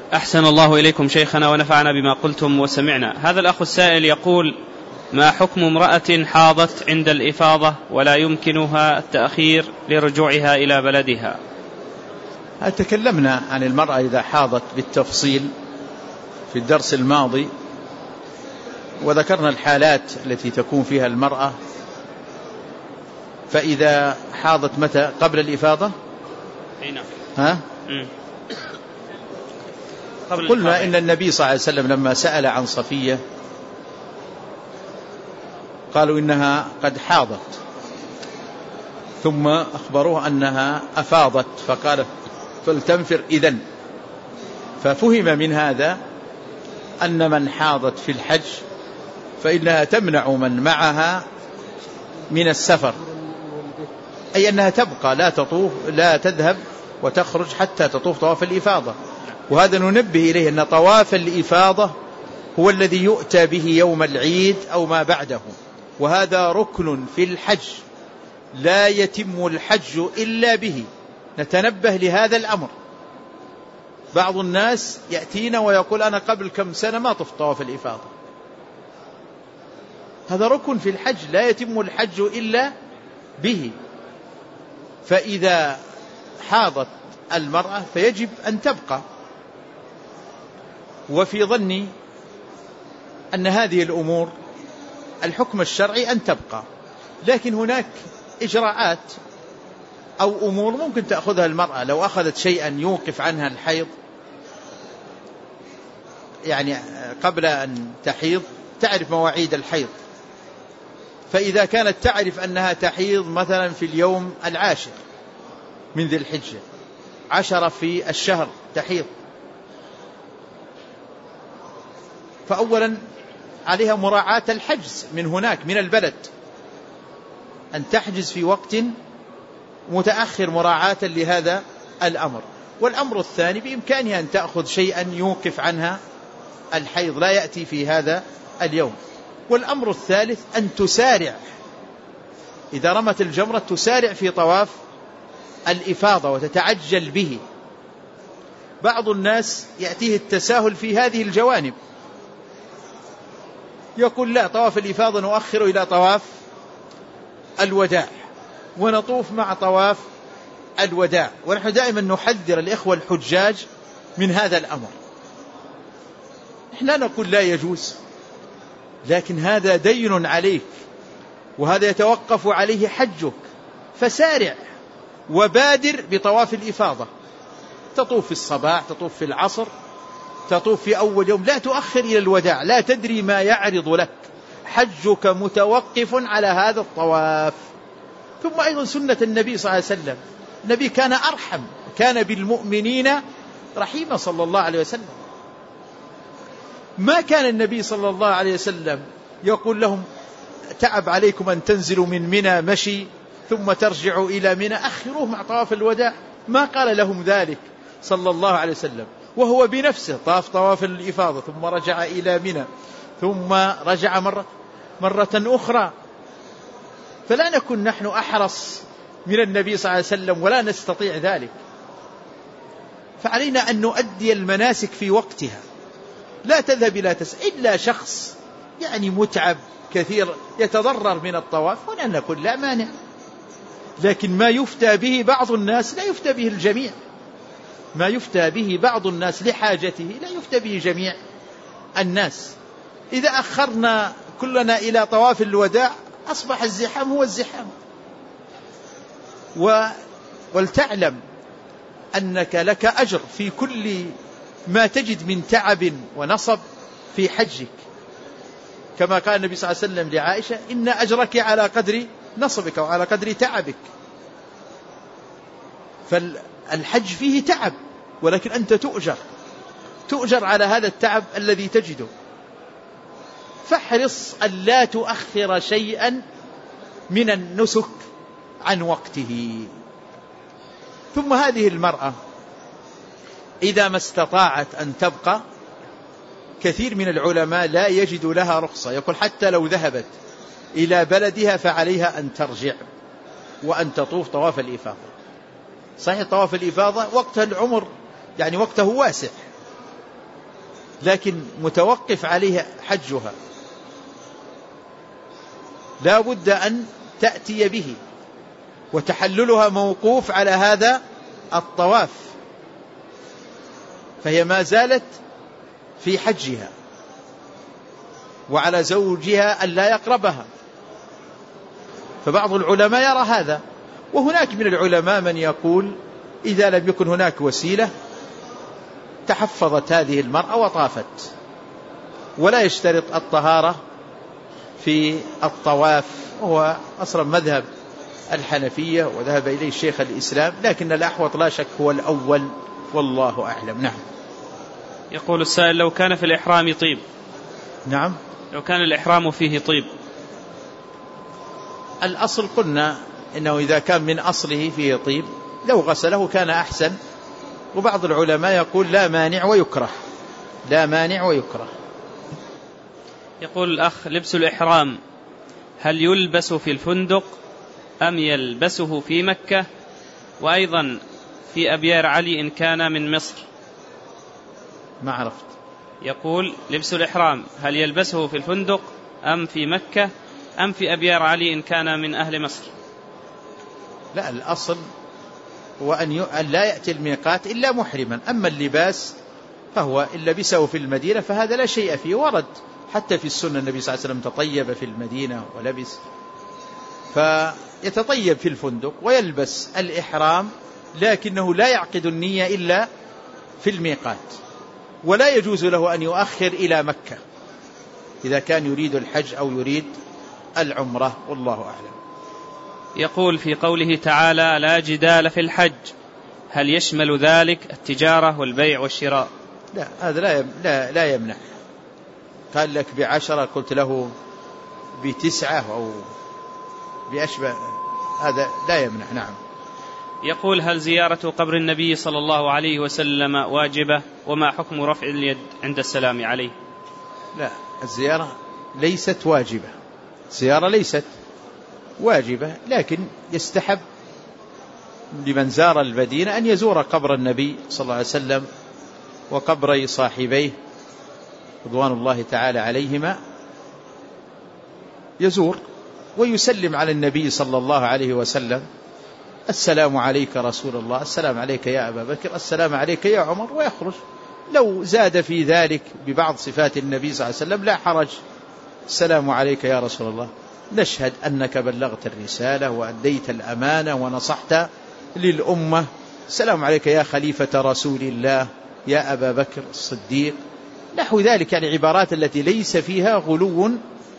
أحسن الله إليكم شيخنا ونفعنا بما قلتم وسمعنا. هذا الأخ السائل يقول: ما حكم امرأة حاضت عند الإفاضة ولا يمكنها التأخير لرجوعها إلى بلدها؟ تكلمنا عن المرأة إذا حاضت بالتفصيل في الدرس الماضي، وذكرنا الحالات التي تكون فيها المرأة. فإذا حاضت متى؟ قبل الإفاضة؟ قلنا إن النبي صلى الله عليه وسلم لما سأل عن صفية قالوا إنها قد حاضت، ثم أخبروه أنها أفاضت فقال فلتنفر إذن. ففهم من هذا أن من حاضت في الحج فإنها تمنع من معها من السفر، أي أنها تبقى لا تطوف، لا تذهب وتخرج حتى تطوف طواف الإفاضة. وهذا ننبه إليه أن طواف الإفاضة هو الذي يؤتى به يوم العيد أو ما بعده، وهذا ركن في الحج لا يتم الحج إلا به. نتنبه لهذا الأمر. بعض الناس يأتينا ويقول أنا قبل كم سنة ما طفت طواف الإفاضة. هذا ركن في الحج لا يتم الحج إلا به. فإذا حاضت المرأة فيجب أن تبقى، وفي ظني أن هذه الأمور الحكم الشرعي أن تبقى، لكن هناك إجراءات أو أمور ممكن تأخذها المرأة. لو أخذت شيئا يوقف عنها الحيض، يعني قبل أن تحيض تعرف مواعيد الحيض، فإذا كانت تعرف أنها تحيض مثلا في اليوم 10 من ذي الحجة، 10 في الشهر تحيض، فأولا عليها مراعاة الحجز من هناك من البلد، أن تحجز في وقت متأخر مراعاة لهذا الأمر. والأمر الثاني بإمكانها أن تأخذ شيئا يوقف عنها الحيض لا يأتي في هذا اليوم. والأمر الثالث أن تسارع، إذا رمت الجمرة تسارع في طواف الإفاضة وتتعجل به. بعض الناس يأتيه التساهل في هذه الجوانب، يقول لا، طواف الإفاضة نؤخر إلى طواف الوداع ونطوف مع طواف الوداع. ونحن دائما نحذر الإخوة الحجاج من هذا الأمر. إحنا نقول لا يجوز، لكن هذا دين عليك وهذا يتوقف عليه حجك، فسارع وبادر بطواف الإفاضة. تطوف في الصباح، تطوف في العصر، تطوف في أول يوم، لا تؤخر إلى الوداع. لا تدري ما يعرض لك، حجك متوقف على هذا الطواف. ثم أيضا سنة النبي صلى الله عليه وسلم، النبي كان أرحم، كان بالمؤمنين رحيما صلى الله عليه وسلم. ما كان النبي صلى الله عليه وسلم يقول لهم تعب عليكم أن تنزلوا من منى مشي ثم ترجعوا إلى منى، أخروه مع طواف الوداع. ما قال لهم ذلك صلى الله عليه وسلم، وهو بنفسه طاف طواف الإفاضة ثم رجع إلى منى ثم رجع مرة أخرى. فلا نكن نحن أحرص من النبي صلى الله عليه وسلم ولا نستطيع ذلك. فعلينا أن نؤدي المناسك في وقتها، لا تذهب إلا شخص يعني متعب كثير يتضرر من الطواف، هنا نقول لا مانع. لكن ما يفتى به بعض الناس لا يفتى به الجميع، ما يفتى به بعض الناس لحاجته لا يفتى به جميع الناس. إذا أخرنا كلنا إلى طواف الوداع أصبح الزحام هو الزحام. ولتعلم أنك لك أجر في كل ما تجد من تعب ونصب في حجك، كما قال النبي صلى الله عليه وسلم لعائشة إن أجرك على قدر نصبك وعلى قدر تعبك. فالحج فيه تعب، ولكن أنت تؤجر على هذا التعب الذي تجده. فاحرص أن لا تؤخر شيئا من النسك عن وقته. ثم هذه المرأة إذا ما استطاعت أن تبقى، كثير من العلماء لا يجد لها رخصة، يقول حتى لو ذهبت إلى بلدها فعليها أن ترجع وأن تطوف طواف الإفاضة. صحيح طواف الإفاضة وقتها العمر يعني وقته واسع، لكن متوقف عليها حجها، لا بد أن تأتي به، وتحللها موقوف على هذا الطواف، فهي ما زالت في حجها، وعلى زوجها أن لا يقربها. فبعض العلماء يرى هذا، وهناك من العلماء من يقول إذا لم يكن هناك وسيلة تحفظت هذه المرأة وطافت، ولا يشترط الطهارة في الطواف، وهو أصلا مذهب الحنفية وذهب إليه شيخ الإسلام، لكن الأحوط لا شك هو الأول والله أعلم. نعم. يقول السائل: لو كان في الإحرام طيب. نعم. لو كان الإحرام فيه طيب. الأصل قلنا إنه إذا كان من أصله فيه طيب لو غسله كان أحسن، وبعض العلماء يقول لا مانع ويكره، لا مانع ويكره. يقول الأخ: لبس الإحرام هل يلبس في الفندق أم يلبسه في مكة؟ وأيضا في أبيار علي إن كان من مصر. ما عرفت. يقول: لبس الإحرام هل يلبسه في الفندق أم في مكة أم في أبيار علي إن كان من أهل مصر؟ لا، الأصل هو أن لا يأتي الميقات إلا محرما. أما اللباس فهو إن لبسه في المدينة فهذا لا شيء فيه، ورد حتى في السنة النبي صلى الله عليه وسلم تطيب في المدينة ولبس، فيتطيب في الفندق ويلبس الإحرام، لكنه لا يعقد النية إلا في الميقات، ولا يجوز له أن يؤخر إلى مكة إذا كان يريد الحج أو يريد العمرة، والله أعلم. يقول: في قوله تعالى لا جدال في الحج، هل يشمل ذلك التجارة والبيع والشراء؟ لا، هذا لا يمنع. قال لك ب10 قلت له ب9 أو بأشبه، هذا لا يمنع. نعم. يقول: هل زيارة قبر النبي صلى الله عليه وسلم واجبة؟ وما حكم رفع اليد عند السلام عليه؟ لا، الزيارة ليست واجبة، الزيارة ليست واجبة، لكن يستحب لمن زار المدينة أن يزور قبر النبي صلى الله عليه وسلم وقبر صاحبيه رضوان الله تعالى عليهما، يزور ويسلم على النبي صلى الله عليه وسلم: السلام عليك رسول الله، السلام عليك يا أبا بكر، السلام عليك يا عمر، ويخرج. لو زاد في ذلك ببعض صفات النبي صلى الله عليه وسلم لا حرج. السلام عليك يا رسول الله، نشهد أنك بلغت الرسالة وأديت الأمانة ونصحت للأمة. السلام عليك يا خليفة رسول الله، يا أبا بكر الصديق، نحو ذلك، يعني عبارات التي ليس فيها غلو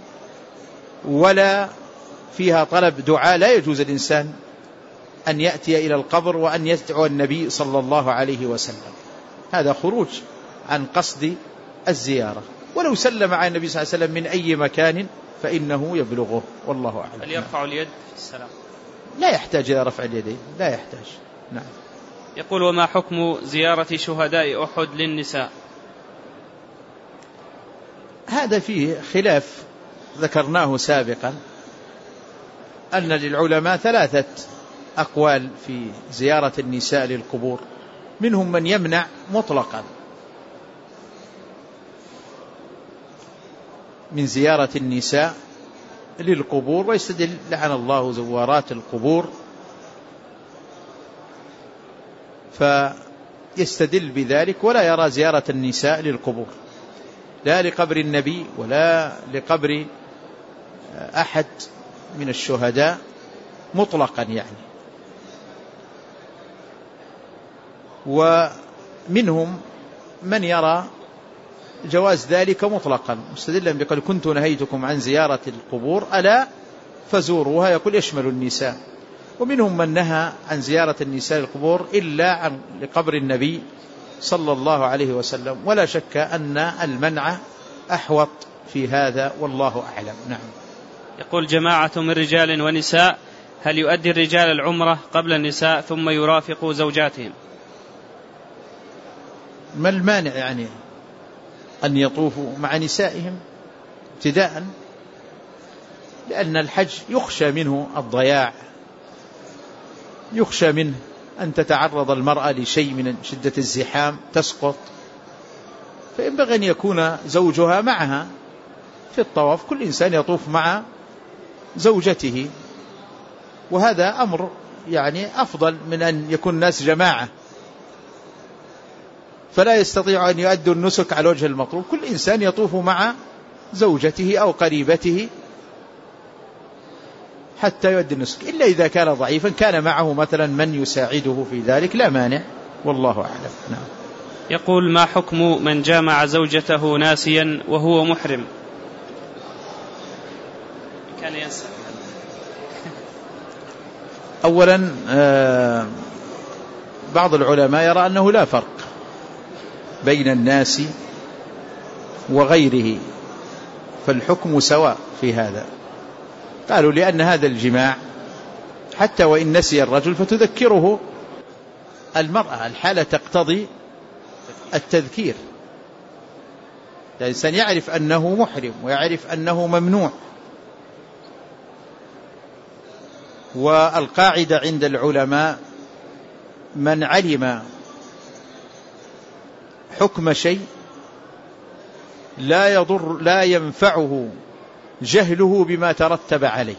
ولا فيها طلب دعاء. لا يجوز الإنسان أن يأتي إلى القبر وأن يدعو النبي صلى الله عليه وسلم، هذا خروج عن قصد الزيارة. ولو سلم على النبي صلى الله عليه وسلم من أي مكان فإنه يبلغه، والله أعلم. هل يرفع اليد في السلام؟ لا يحتاج إلى رفع اليدين، لا يحتاج. نعم. يقول: وما حكم زيارة شهداء أحد للنساء؟ هذا فيه خلاف ذكرناه سابقا، أن للعلماء 3 أقوال في زيارة النساء للقبور. منهم من يمنع مطلقا من زيارة النساء للقبور، ويستدل لعن الله زوارات القبور، فيستدل بذلك ولا يرى زيارة النساء للقبور، لا لقبر النبي ولا لقبر أحد من الشهداء مطلقا يعني. ومنهم من يرى جواز ذلك مطلقا، مستدلا بقول كنت نهيتكم عن زيارة القبور ألا فزوروها، يقول يشمل النساء. ومنهم من نهى عن زيارة النساء القبور إلا عن لقبر النبي صلى الله عليه وسلم، ولا شك أن المنع أحوط في هذا، والله أعلم. نعم. يقول: جماعة من رجال ونساء، هل يؤدي الرجال العمرة قبل النساء ثم يرافقوا زوجاتهم؟ ما المانع يعني أن يطوفوا مع نسائهم ابتداء، لأن الحج يخشى منه الضياع، يخشى منه أن تتعرض المرأة لشيء من شدة الزحام تسقط، فينبغي أن يكون زوجها معها في الطواف، كل إنسان يطوف مع زوجته، وهذا أمر يعني أفضل من أن يكون الناس جماعة فلا يستطيع أن يؤدوا النسك على وجه المطلوب. كل إنسان يطوف مع زوجته أو قريبته حتى يؤدي النسك، إلا إذا كان ضعيفا كان معه مثلا من يساعده في ذلك، لا مانع، والله أعلم. نعم. يقول: ما حكم من جامع زوجته ناسيا وهو محرم؟ كان ينسى. أولا بعض العلماء يرى أنه لا فرق بين الناس وغيره، فالحكم سواء في هذا. قالوا لأن هذا الجماع حتى وإن نسي الرجل فتذكره المرأة، الحالة تقتضي التذكير، الإنسان يعرف أنه محرم ويعرف أنه ممنوع. والقاعدة عند العلماء: من علم حكم شيء لا ينفعه جهله بما ترتب عليه.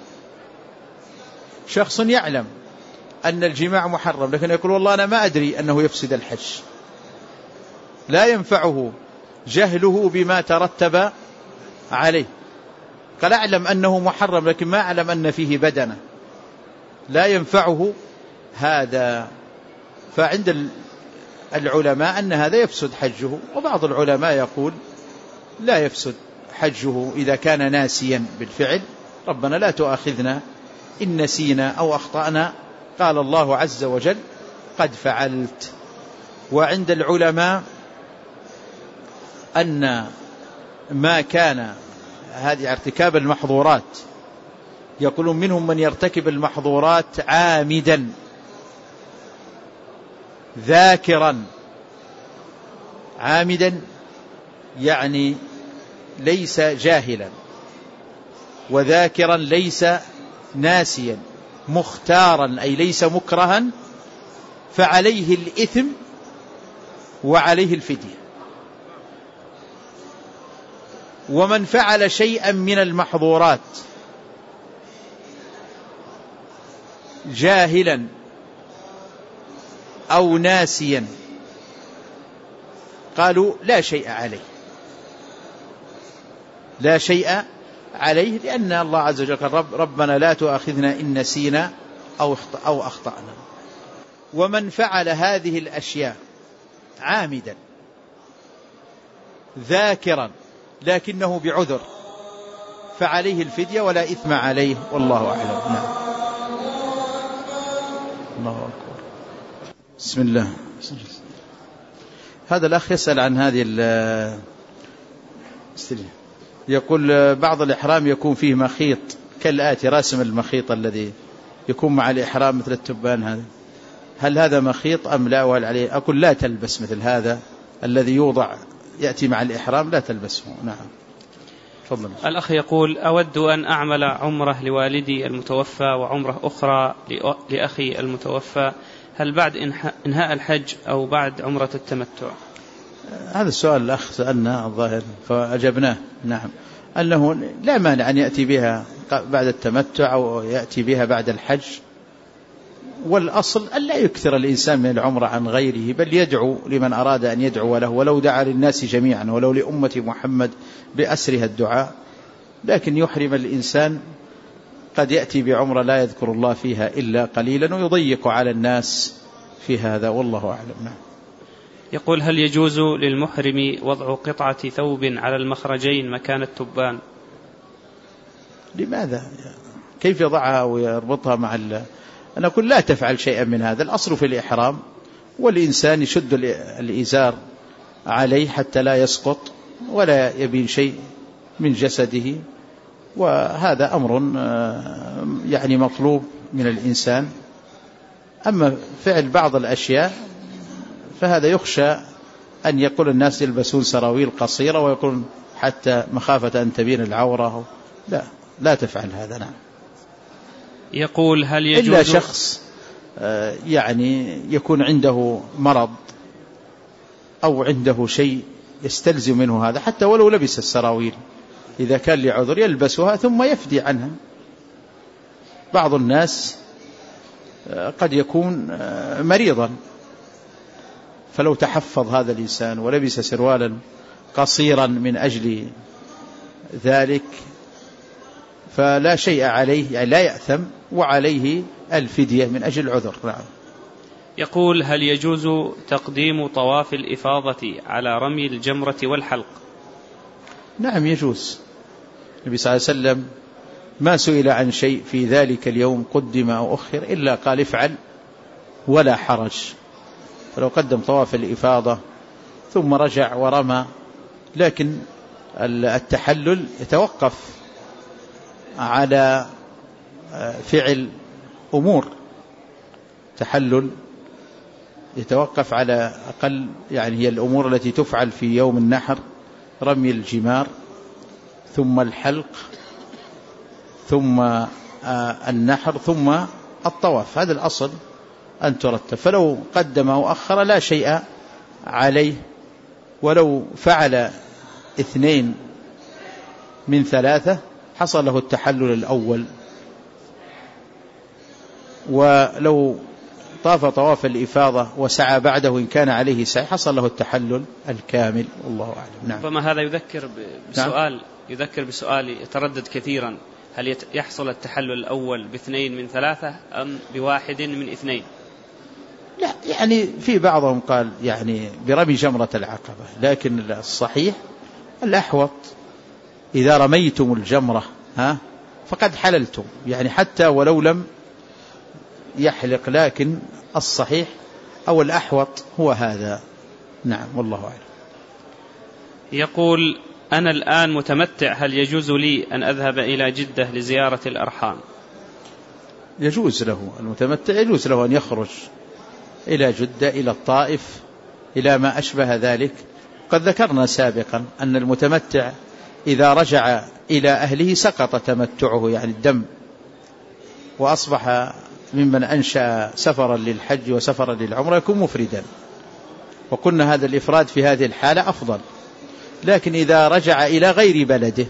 شخص يعلم أن الجماع محرم لكن يقول والله أنا ما أدري أنه يفسد الحج، لا ينفعه جهله بما ترتب عليه. قال أعلم أنه محرم لكن ما أعلم أن فيه بدنة، لا ينفعه هذا. فعند العلماء أن هذا يفسد حجه، وبعض العلماء يقول لا يفسد حجه إذا كان ناسيا بالفعل. ربنا لا تؤاخذنا إن نسينا أو أخطأنا، قال الله عز وجل قد فعلت. وعند العلماء أن ما كان هذه ارتكاب المحظورات، يقولون منهم من يرتكب المحظورات عامدا ذاكرا، عامدا يعني ليس جاهلا، وذاكرا ليس ناسيا، مختارا أي ليس مكرها، فعليه الإثم وعليه الفدية. ومن فعل شيئا من المحظورات جاهلا أو ناسيا قالوا لا شيء عليه، لا شيء عليه، لأن الله عز وجل قال ربنا لا تؤاخذنا إن نسينا أو أخطأنا. ومن فعل هذه الأشياء عامدا ذاكرا لكنه بعذر فعليه الفدية ولا إثم عليه، والله أعلم. نعم. الله أكبر. بسم الله. هذا الأخ يسأل عن هذه يقول بعض الإحرام يكون فيه مخيط كالآتي، راسم المخيط الذي يكون مع الإحرام مثل التبان، هذا هل هذا مخيط أم لا؟ وهل عليه؟ أقول لا تلبس مثل هذا الذي يوضع يأتي مع الإحرام، لا تلبسه. نعم. تفضل. الأخ يقول: أود أن أعمل عمرة لوالدي المتوفى وعمرة أخرى لأخي المتوفى، هل بعد إنهاء الحج أو بعد عمرة التمتع؟ هذا السؤال الأخ سألنا الظاهر فأجبناه. نعم، أنه لا مانع أن يأتي بها بعد التمتع أو يأتي بها بعد الحج، والأصل أن لا يكثر الإنسان من العمرة عن غيره، بل يدعو لمن أراد أن يدعو له، ولو دعا للناس جميعا ولو لأمة محمد بأسرها الدعاء. لكن يحرم الإنسان قد يأتي بعمرة لا يذكر الله فيها إلا قليلا ويضيق على الناس في هذا، والله أعلم. نعم. يقول: هل يجوز للمحرم وضع قطعة ثوب على المخرجين مكان التبان؟ لماذا؟ كيف يضعها ويربطها مع أنا أقول لا تفعل شيئا من هذا. الأصل في الإحرام والإنسان يشد الإزار عليه حتى لا يسقط ولا يبين شيء من جسده، وهذا أمر يعني مطلوب من الإنسان. أما فعل بعض الأشياء فهذا يخشى أن يقول الناس يلبسون سراويل قصيرة ويقول حتى مخافة أن تبين العورة. لا تفعل هذا. نعم. يقول: هل يجوز إلا شخص يعني يكون عنده مرض أو عنده شيء يستلزم منه هذا، حتى ولو لبس السراويل إذا كان لعذر يلبسها ثم يفدي عنها. بعض الناس قد يكون مريضا، فلو تحفظ هذا الإنسان ولبس سروالا قصيرا من أجل ذلك فلا شيء عليه، يعني لا يأثم، وعليه الفدية من أجل العذر. نعم. يقول: هل يجوز تقديم طواف الإفاضة على رمي الجمرة والحلق؟ نعم يجوز. النبي صلى الله عليه وسلم ما سئل عن شيء في ذلك اليوم قدم أو أخر إلا قال افعل ولا حرج. فلو قدم طواف الإفاضة ثم رجع ورمى، لكن التحلل يتوقف على فعل أمور. تحلل يتوقف على أقل، يعني هي الأمور التي تفعل في يوم النحر: رمي الجمار، ثم الحلق، ثم النحر، ثم الطواف. هذا الأصل أن ترتب. فلو قدم أو أخر لا شيء عليه، ولو فعل 2 من 3 حصل له التحلل الأول، ولو طاف طواف الإفاضة وسعى بعده إن كان عليه سعي حصل له التحلل الكامل، والله أعلم. نعم. ربما هذا يذكر بسؤال يذكر بسؤال يتردد كثيرا: هل يحصل التحلل الأول ب2 من 3 أم ب1 من 2؟ لا، يعني في بعضهم قال يعني برمي جمرة العقبة، لكن الصحيح الأحوط إذا رميتم الجمرة فقد حللتم، يعني حتى ولو لم يحلق، لكن الصحيح أو الأحوط هو هذا. نعم، والله أعلم. يقول: أنا الآن متمتع، هل يجوز لي أن أذهب إلى جدة لزيارة الأرحام؟ يجوز له المتمتع، يجوز له أن يخرج إلى جدة، إلى الطائف، إلى ما أشبه ذلك. قد ذكرنا سابقا أن المتمتع إذا رجع إلى أهله سقط تمتعه، يعني الدم، وأصبح ممن أنشأ سفرا للحج وسفرا للعمرة يكون مفردا، وقلنا هذا الإفراد في هذه الحالة أفضل. لكن إذا رجع إلى غير بلده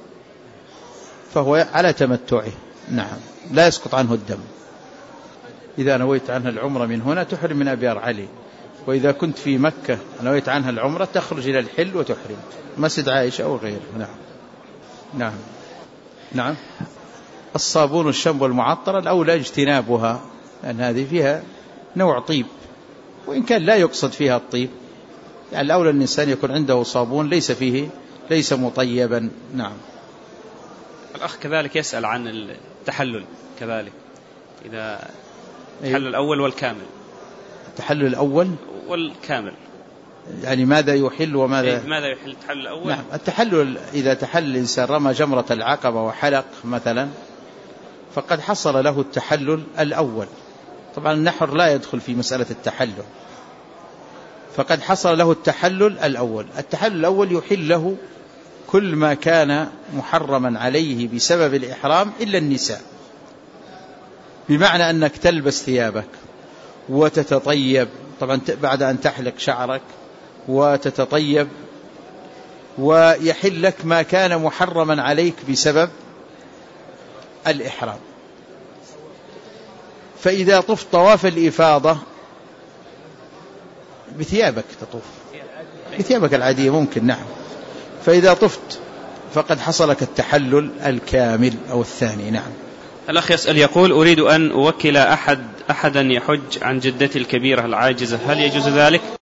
فهو على تمتعه. نعم، لا يسقط عنه الدم. إذا نويت عنها العمرة من هنا تحرم من أبيار علي، وإذا كنت في مكة نويت عنها العمرة تخرج إلى الحل وتحرم، مسجد عائشة أو غيره. نعم. نعم. نعم. الصابون والشامبو المعطرة الأولى اجتنابها، لأن هذه فيها نوع طيب، وإن كان لا يقصد فيها الطيب، يعني الأولى أن الإنسان يكون عنده صابون ليس مطيبا. نعم. الأخ كذلك يسأل عن التحلل كذلك، إذا التحلل الأول والكامل. التحلل الأول والكامل، يعني ماذا يحل وماذا ماذا يحل التحلل الأول؟ نعم. التحلل إذا تحل الإنسان رمى جمرة العقبة وحلق مثلا فقد حصل له التحلل الأول. طبعا النحر لا يدخل في مسألة التحلل، فقد حصل له التحلل الأول. التحلل الأول يحل له كل ما كان محرما عليه بسبب الإحرام إلا النساء، بمعنى أنك تلبس ثيابك وتتطيب، طبعا بعد أن تحلق شعرك وتتطيب، ويحل لك ما كان محرما عليك بسبب الإحرام. فإذا طفت طواف الإفاضة بثيابك، تطوف بثيابك العادية ممكن، نعم. فإذا طفت فقد حصل لك التحلل الكامل أو الثاني. نعم. الأخ يسأل يقول: أريد أن أوكل أحدا يحج عن جدتي الكبيرة العاجزة، هل يجوز ذلك؟